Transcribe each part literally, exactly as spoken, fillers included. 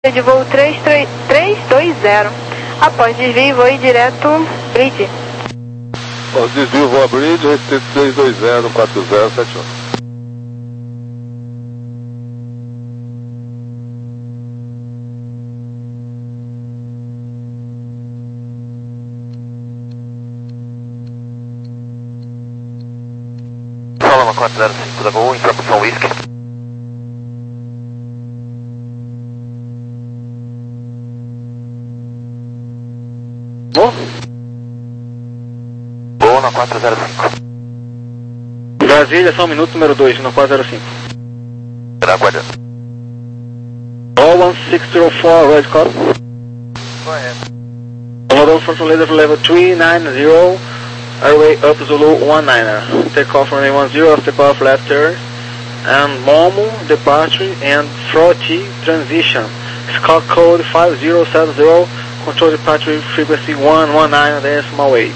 De voo três três dois zero. Após desvio, voo direto bridge. Após desvio, voo a bridge, restrito três dois zero quatro zero sete um. Solomon quatro zero cinco da Gol, informação Whisky. Bom? Gol na quatro zero cinco. Brasília, só um minuto, número dois, no quatro zero cinco. Aguardando. All one six zero four, red call. Go ahead. Hold on for laser level three nine zero, airway up Zulu one niner. Take off runway one zero, after takeoff left turn, and Momo departure and Frotty transition. Scout code five zero seven zero, control departure frequency one one nine decimal eight.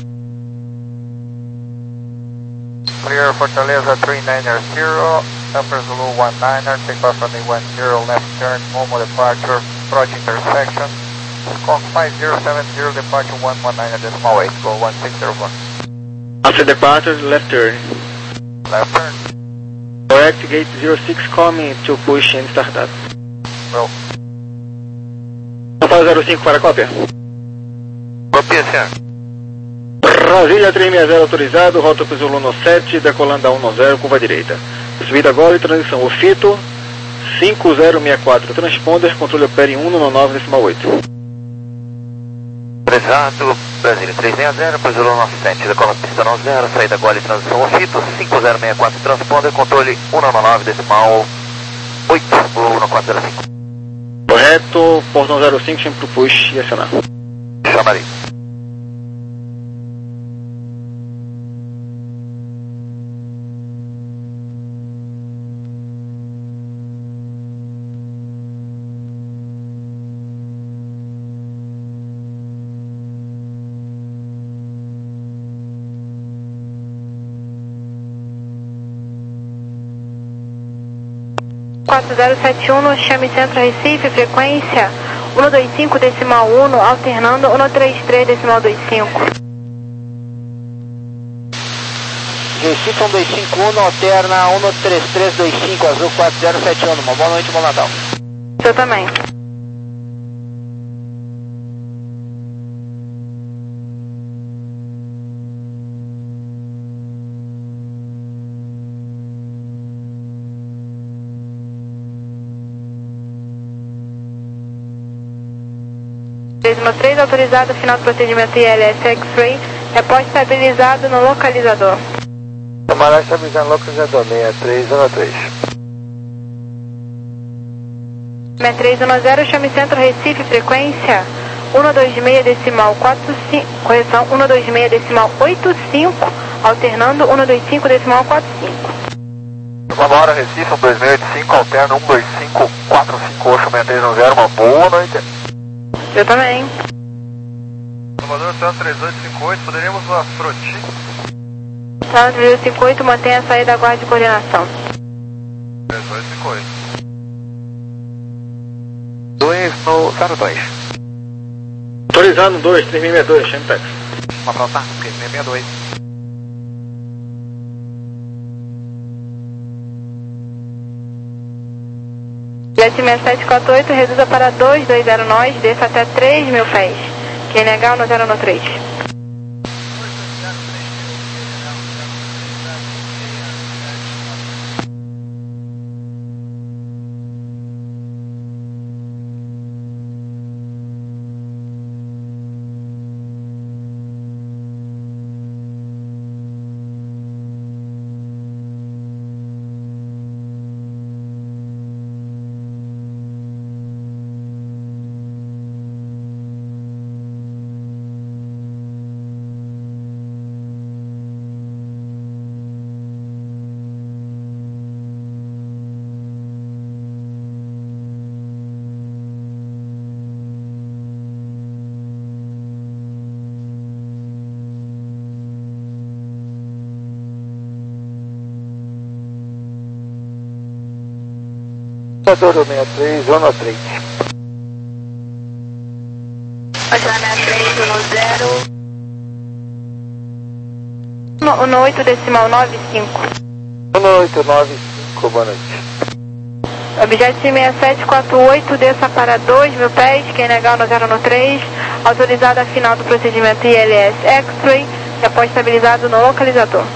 Clear Fortaleza three nine zero, upper Zulu one niner, takeoff runway one zero, left turn, Momo departure, Frotty intersection. Scout five zero seven zero, departure one one nine decimal eight, go one six zero four. After departure, left turn. Left turn. Correct gate zero six coming to push and start up. Well. quatro zero cinco para a cópia. Copia, senhor. Brasília três seis zero autorizado, rota para Zulu no sete, decolando a um zero, curva direita. Subida agora e transição. O Fito cinco zero seis quatro, transponder, controle opere um nove decimal oito. Prezado, Brasília três seis zero, para Zulu nove sete, decola pista nove zero, saída agora e transição. O Fito cinco zero seis quatro, transponder, controle um nove decimal oito, Zulu no quatro zero cinco. Correto, portão zero cinco, chame pro push e acionar. Chamarei. quatro zero sete um, chame Centro Recife, frequência um dois cinco decimal um, alternando um três três decimal vinte e cinco. Recife um dois cinco um, alterna um três três dois cinco, azul quatro zero sete um. Uma boa noite, bom Natal. Eu também. três três, autorizado, final do procedimento I L S X-Ray, repórte estabilizado no localizador. Camarada estabilizado no localizador, seis três um três. seis três um zero, chame Centro Recife, frequência um dois seis decimal quatro cinco, correção um dois seis decimal oito cinco, alternando um dois cinco decimal quatro cinco. Uma hora Recife, um dois seis oito cinco, alterna um dois cinco quatro cinco, Oxo seis três um zero, uma boa noite. Eu também. Salvador, Céu três oito cinco oito, poderíamos a Froti? Céu três oito cinco oito, mantenha a saída da guarda de coordenação. três oito cinco oito. dois no zero dois. Autorizado dois, três seis seis dois, chame táxi. Uma falta, três seis seis dois. Jet seis sete quatro oito, reduza para dois dois zero nós, desça até três mil pés. Q N H no zero três. Salvador seis três um três. três um zero. No, no oito decimal nove cinco. um oito nove cinco, boa noite. Objeto seis sete quatro oito, desça para dois mil pés, Q N H no zero no três, autorizado a final do procedimento I L S X-Ray, e após estabilizado no localizador.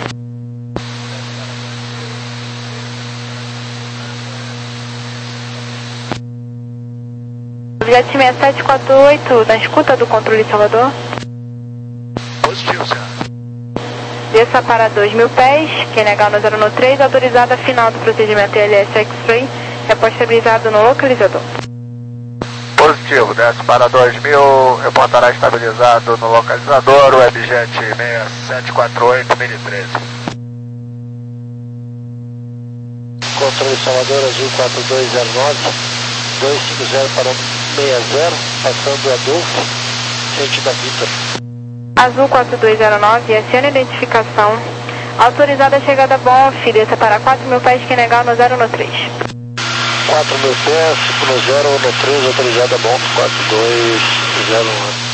Objeto seis sete quatro oito, na escuta do controle Salvador. Positivo, senhor. Desça para dois mil pés, Q N H no zero no três, autorizado a final do procedimento I L S X-Ray, e após estabilizado no localizador. Positivo, desce para dois mil, reportará estabilizado no localizador, o Webjet seis sete quatro oito, mil e treze. Controle Salvador, Azul quatro dois zero nove, dois cinco zero para seis zero, passando Adolfo, sentido a Vitor. Azul quatro dois zero nove, S N identificação, autorizada a chegada a Bonf, desça para quatro mil pés, Q N H no zero no três. quatro mil pés, cinco no zero, no três, autorizada a Bonf, quatro dois zero nove.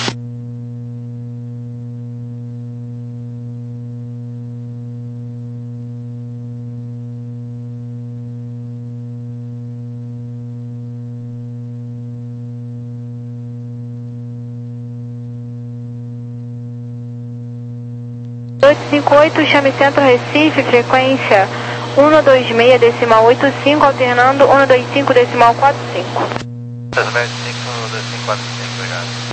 oito cinco oito, chame Centro Recife, frequência um dois seis decimal oito cinco, alternando um dois cinco decimal quatro cinco. cinco dois cinco quatro cinco, obrigado.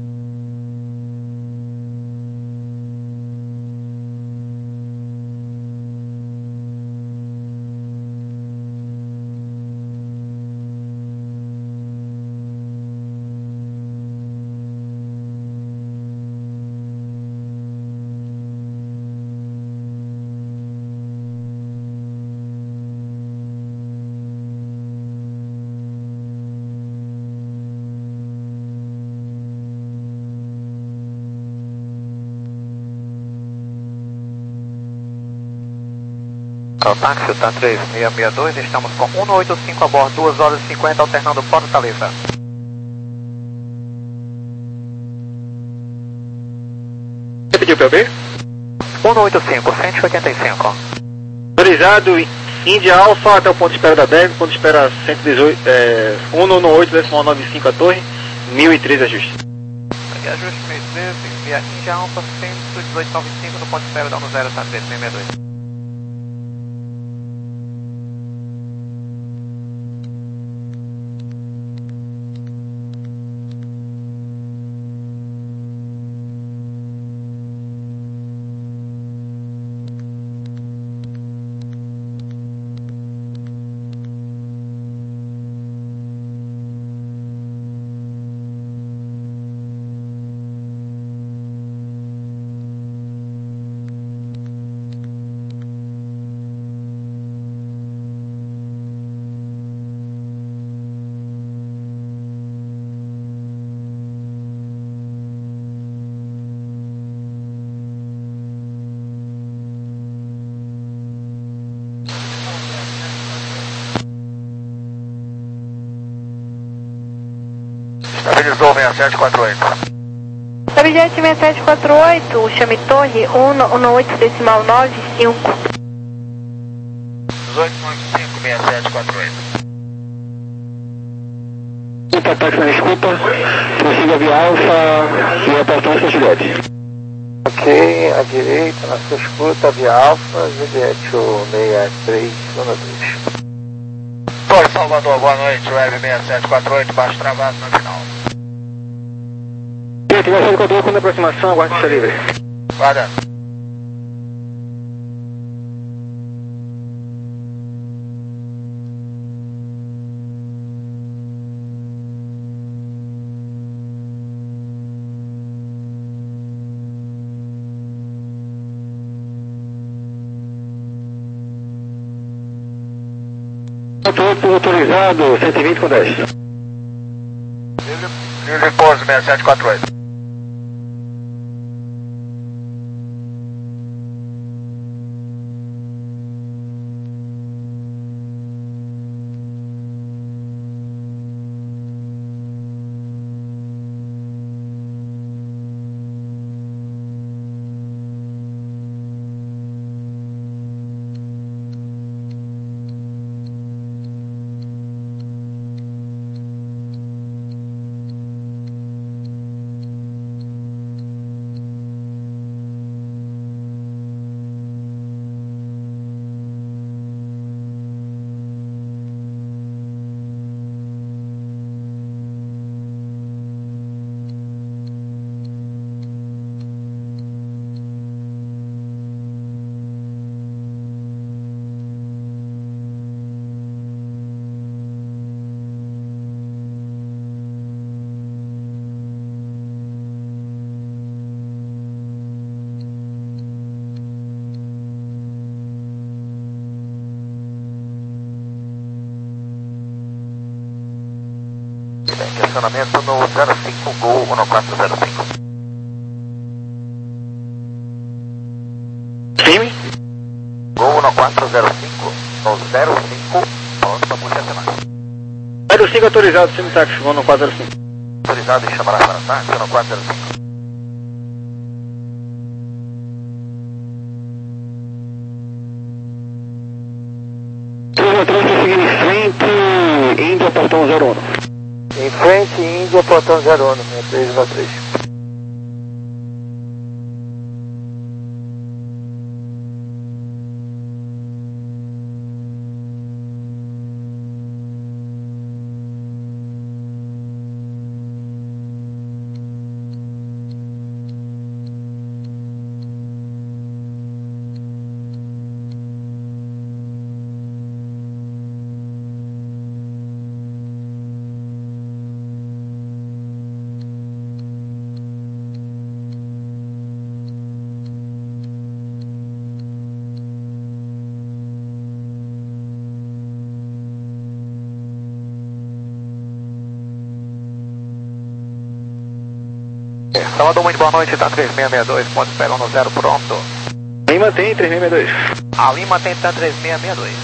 O táxi está três seis seis dois, estamos com um oito cinco a bordo, duas horas e cinquenta, alternando Fortaleza. Você pediu P O B? um oito cinco, cento e oitenta e cinco. Autorizado Índia Alfa até o ponto de espera da B E G, ponto de espera cento e dezoito, é, um oito decimal nove cinco a torre, mil e treze ajuste. Aqui ajuste mil e treze, via Índia Alfa cento e dezoito noventa e cinco no ponto de espera da um zero, tá três seis seis dois. Estabilizou seis sete quatro oito. Objeto seis sete quatro oito, chame Torre um oito decimal nove cinco. dezoito noventa e cinco, seis sete quatro oito. Ataque na escuta, prossiga via Alfa e apertão Juliette. Ok, à direita, na sua escuta, via Alfa, Juliette seis três um dois. Torre Salvador, boa noite, Web seis sete quatro oito, baixo travado no final. Se tiver sete quatro oito, quando a aproximação, aguarde pista livre. Guarda. Autorizado, cento e vinte com dez. Livre pouso, seis sete quatro oito. posicionamento no zero cinco Gol um quatro zero cinco. Firme. Gol um quatro zero cinco, no zero cinco, pronto para posicionar. zero cinco autorizado, sim, táxi, vou no quatro zero cinco. Autorizado e chamará para táxi no quatro zero cinco. três seguindo em frente, Índia, portão zero um. Em frente, Índia, portão zero um, sessenta e três vírgula três. Salvador, muito boa noite, tá três seis seis dois, ponto esperando no zero, pronto. Lima tem três seis seis dois. A Lima tem tá três seis seis dois.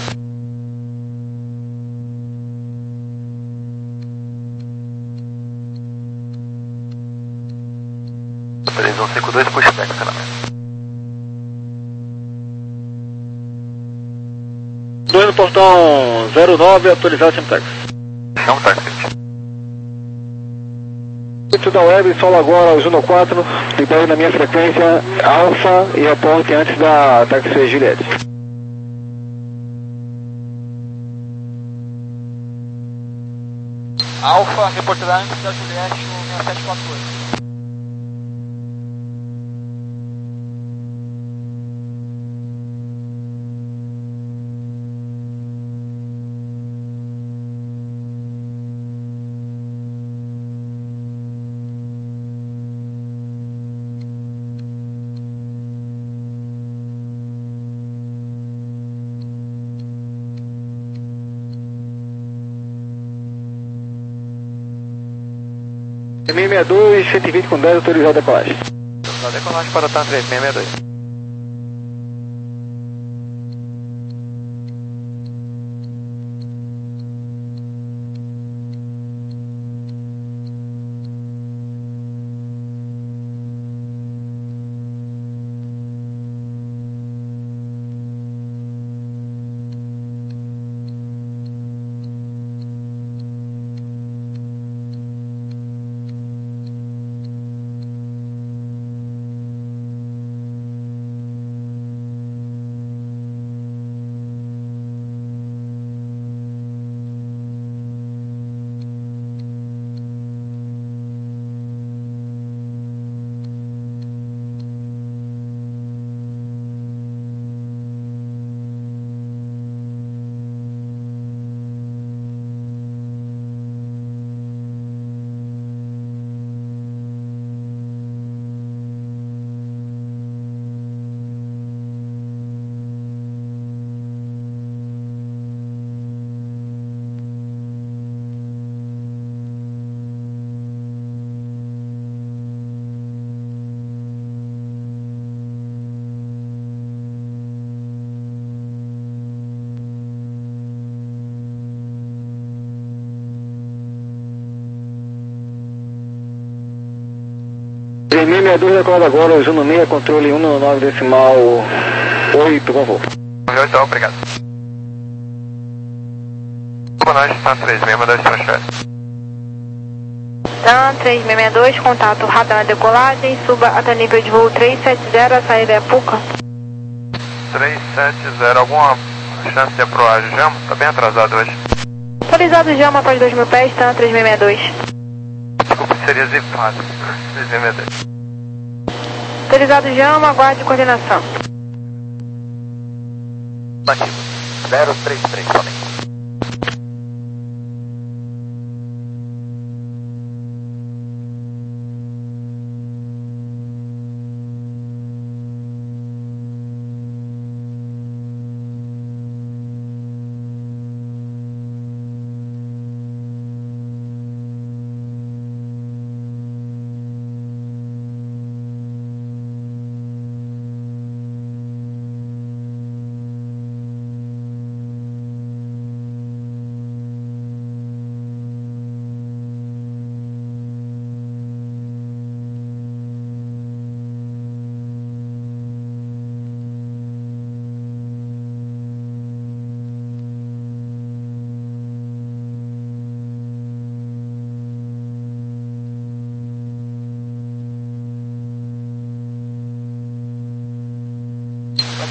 três um cinco dois, pushback, acionamento. dois no portão zero nove, autorizado, sim, táxi. Chama o táxi. Muito da web, solo agora, Juno quatro, libere na minha frequência Alfa e reporte antes da táxi Juliette. Alfa, reportará antes da Juliette no seis sete quatro oito. três seis seis dois, cento e vinte com dez, autorizado a decolagem. Autorizado a decolagem para TAM três seis seis dois. três seis seis dois, decolado agora, Juno seis, controle um nove decimal oito, por favor. Então, obrigado. Boa noite, TAM três seis seis dois, transfere. TAM três seis seis dois, contato rápido na decolagem, suba até nível de voo trezentos e setenta, a saída é Puca. trezentos e setenta, alguma chance de aprovar Jama? Tá bem atrasado hoje. Autorizado Jama após dois mil pés, TAM três seis seis dois. Desculpa, seria zipado. três seis seis dois. Autorizado Jama, aguarde coordenação. Ativo. zero três três, somente.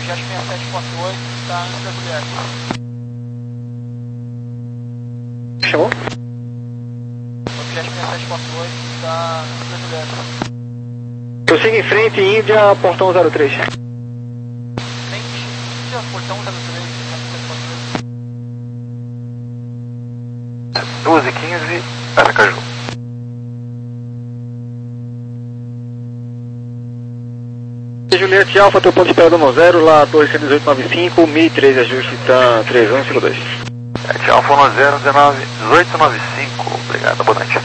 Jet sessenta e sete ponto oito está antes da Juliette. Chamou? Jet sessenta e sete ponto oito está antes da Juliette. Prossiga em frente, Índia, portão zero três. Frente, Índia, portão zero três, doze e quinze, Aracaju. Juliette Alfa, teu ponto de espera do zero, lá dois um oito nove cinco, mil e três, ajuste TAM três um cinco dois. Juliette Alfa um zero um nove um oito nove cinco, obrigado, boa noite.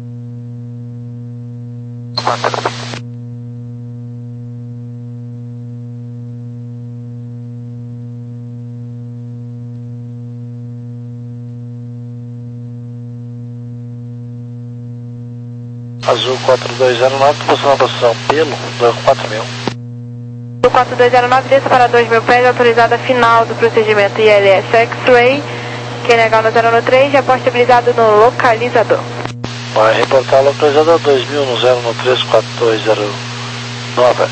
Azul quatro dois zero nove, posição na posição pelo, quatro mil. O quatro dois zero nove desça para dois mil pés, autorizada final do procedimento I L S X-Ray, Q N H no zero um três, já estabilizado no localizador. Vai reportar localizador dois mil no zero um três quatro dois zero nove.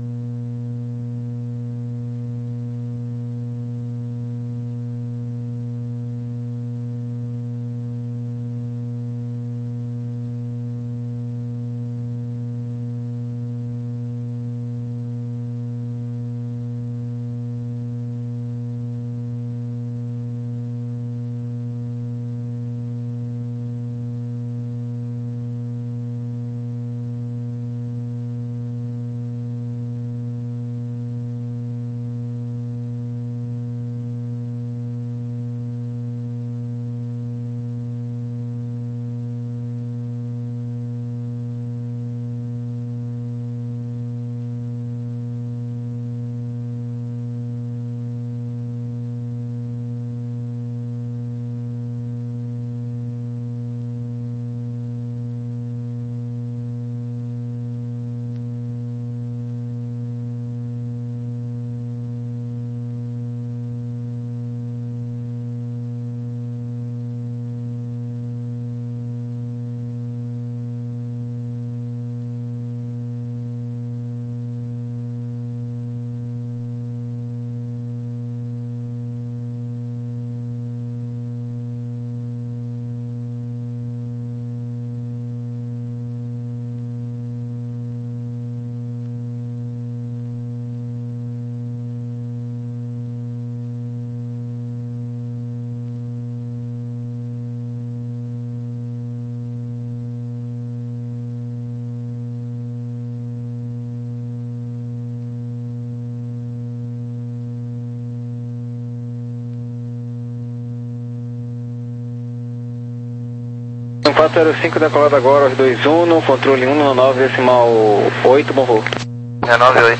quatro zero cinco decolado agora aos dois um, no controle um nove decimal oito, bom voo. É nove oito.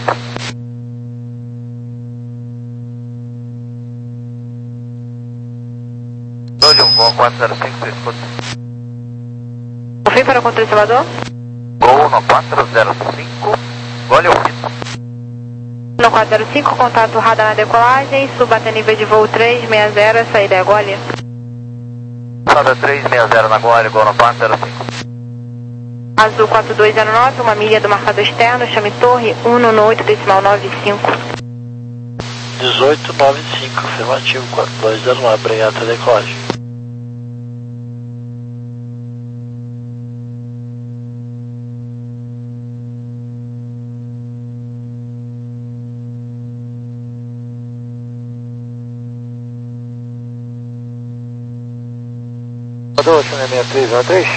dois um voo quatro zero cinco, escuta. Confirme para o controle Salvador. Gol no quatro zero cinco, gole ouvido. No quatro zero cinco, contato radar na decolagem, suba até nível de voo três seis zero, saída é gole. Sada três seis zero na gole, gol no quatro zero cinco. Azul quatro dois zero nove, uma milha do marcador externo, chame torre um no oito decimal nove cinco. dezoito nove cinco, afirmativo, quatro dois zero nove, obrigado pela decolagem. Salvador, chame seis três um três.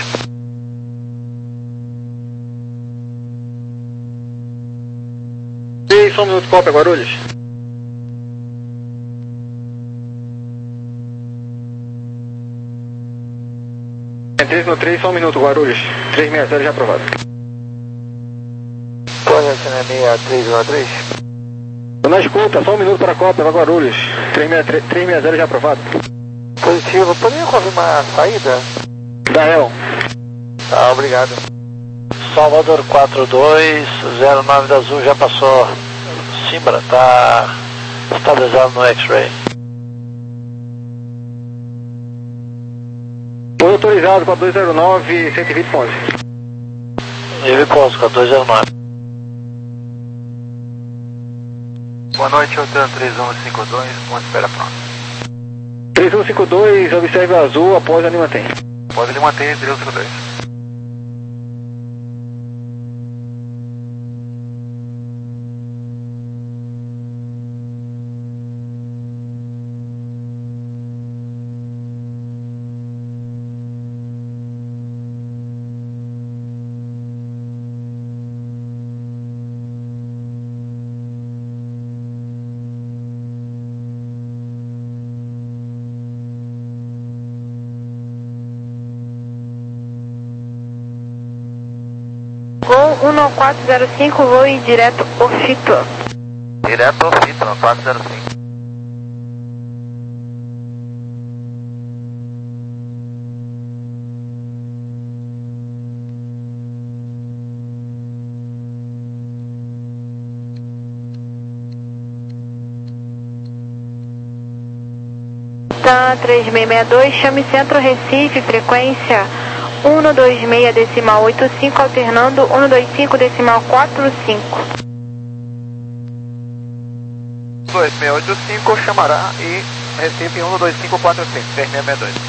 E só um minuto, cópia, Guarulhos. É três no três, só um minuto, Guarulhos. três seis zero já aprovado. Torre, chame seis três um três. Tô na escuta, só um minuto para a cópia, para Guarulhos. três seis zero já aprovado. Positivo, poderia confirmar a saída? Dael. Tá, obrigado. Salvador quatro dois zero nove da Azul já passou. Simbra, tá estabilizado no X-Ray. Foi autorizado quatro dois zero nove, cento e vinte pontos. Nível Pontos, quatro dois zero nove. Boa noite, Hotel três um cinco dois, com espera pronta. três um cinco dois, observe azul, após ele mantém. Pode ele manter, três um cinco dois. Gol um quatro zero cinco, voe direto Ofito. Direto Ofito, quatro zero cinco. Tá três seis seis dois, chame Centro Recife, frequência um dois seis decimal oito cinco, alternando um dois cinco decimal quatro cinco. dois seis oito cinco chamará e Recife um dois cinco quatro cinco, três seis seis dois.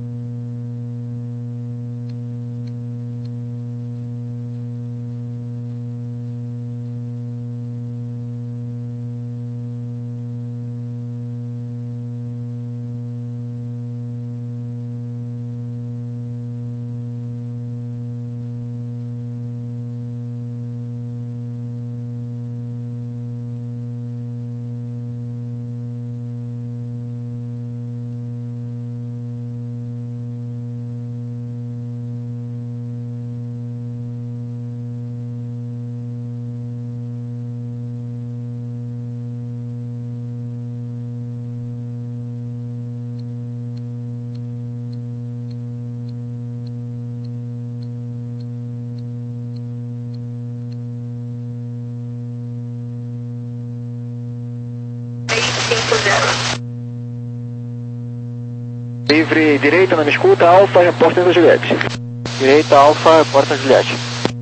Livre direita, não me escuta, Alfa, reporta da Juliette. Direita, Alfa, reporta Juliette.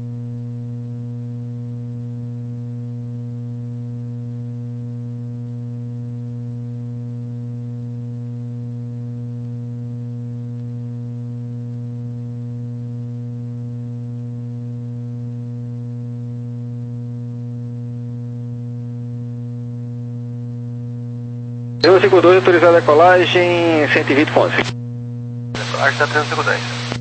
três um cinco dois, autorizada a decolagem, cento e vinte ponto onze. Decolagem da três um cinco dois.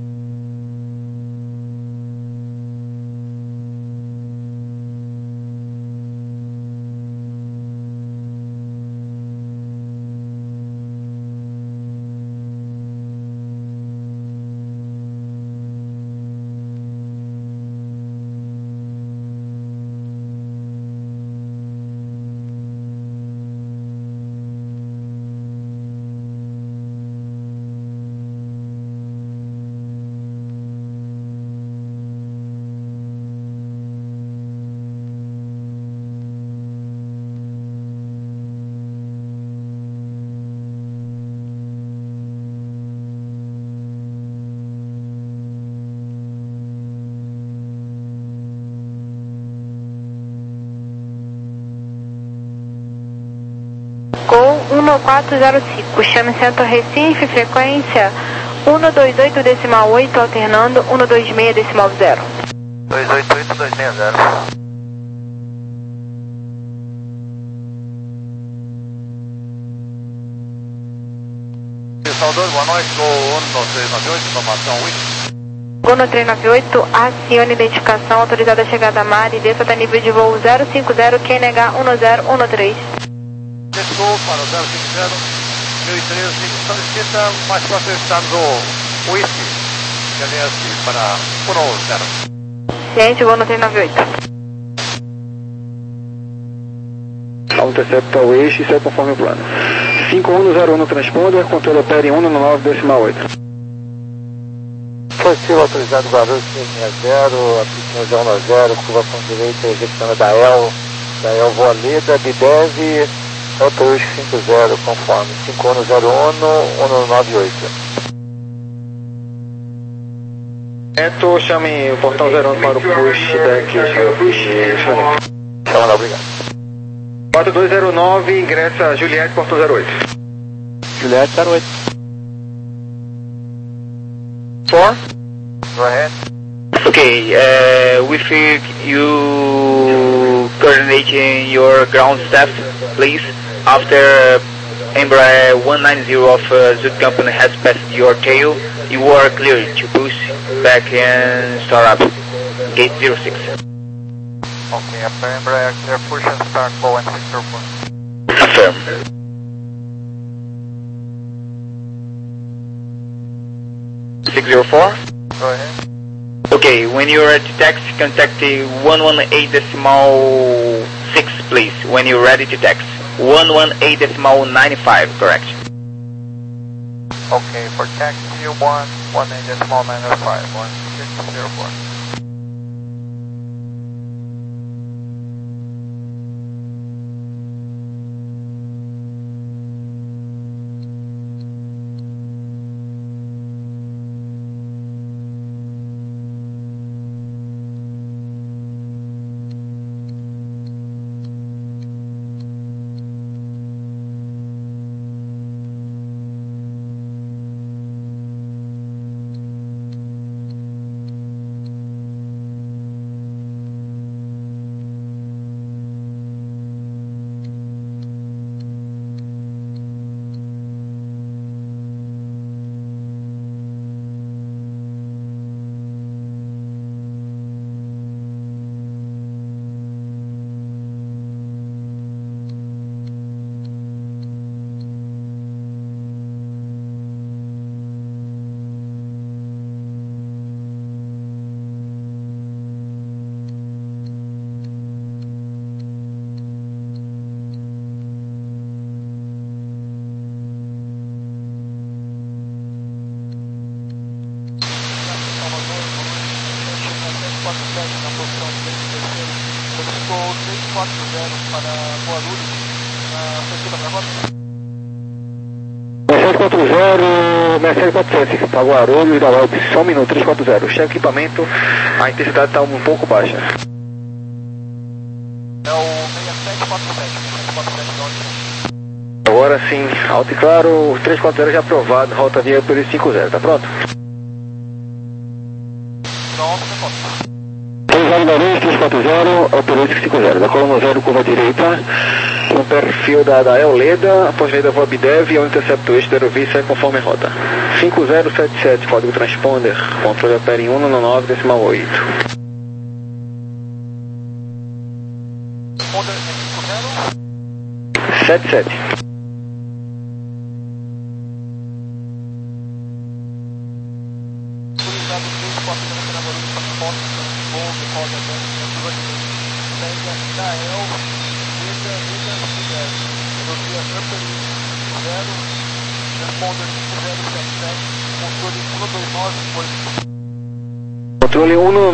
Gol um quatro zero cinco, chame Centro Recife, frequência um dois oito decimal oito, alternando um dois seis decimal zero. dois oito oito dois seis zero. Salvador, boa noite, Gol um três nove oito, informação Wiki. Gol três nove oito, acione identificação, autorizada a chegada a mar e desça até nível de voo zero cinco zero, Q N H um zero um três. Gol para o zero cinco zero, mil e treze, solicita mais próximo está no Wiki, que aliás para um zero. Ciente, Gol três nove oito. Intercepta o eixo e segue conforme o plano. cinco um zero um no transponder, controle opera um nove decimal oito. Positivo autorizado Guarulhos seis seis zero, aplicando zero um zero, curva com direita, executando da E L, da E L Voaleda, Bidev, Autorush cinco zero, conforme, cinco um zero um, um nove oito. Neto, chame o portão zero um para o push deck. Chama lá, obrigado. quatro dois zero nove, ingressa Juliette, portão zero oito. Juliette zero oito. four? Go ahead. Okay, uh, with you coordinating your ground staff, please, after Embraer one ninety of uh, Zoot Company has passed your tail, you are clear to push back and start up. Gate zero six. Okay, after Embraer, clear push and start low and six zero four. Affirm. six zero four? Go ahead. Okay, when you are at taxi, contact one one eight decimal six, please. When you're ready to taxi. one one eight decimal nine five, correct. Okay, for taxi one one eight decimal nine five one six zero four. Na posição três terceiro, solicitou três quatro zero para Guarulhos, na sentido da rota. Mercedes quatro zero, Mercedes quatro sete, para Guarulhos, da Web, só um minuto, três quatro zero. Cheque equipamento, a intensidade está um pouco baixa. É o seis sete quatro sete, seis quatro sete da onde? Agora sim, alto e claro, três quatro zero já aprovado, rota via por cinco zero, tá pronto? Pronto, tá pronto. três quatro zero, Operation cinco zero, da coluna zero, curva direita, no perfil da, da Eoleda, após lei da Vob Dev, ao interceptor eixo da aerovia sai conforme a rota. cinco zero sete sete, código transponder, controle opera em cento e nove decimal oito. Responder cinco zero. sete sete. Autorizado três quatro zero para Guarulhos, para foto, voo, roda, curva direita. Pega da El, Vega, Vega, Vega, rodovia Upper cinco zero, responder cinco zero sete sete, controle cento e vinte e nove, Controle um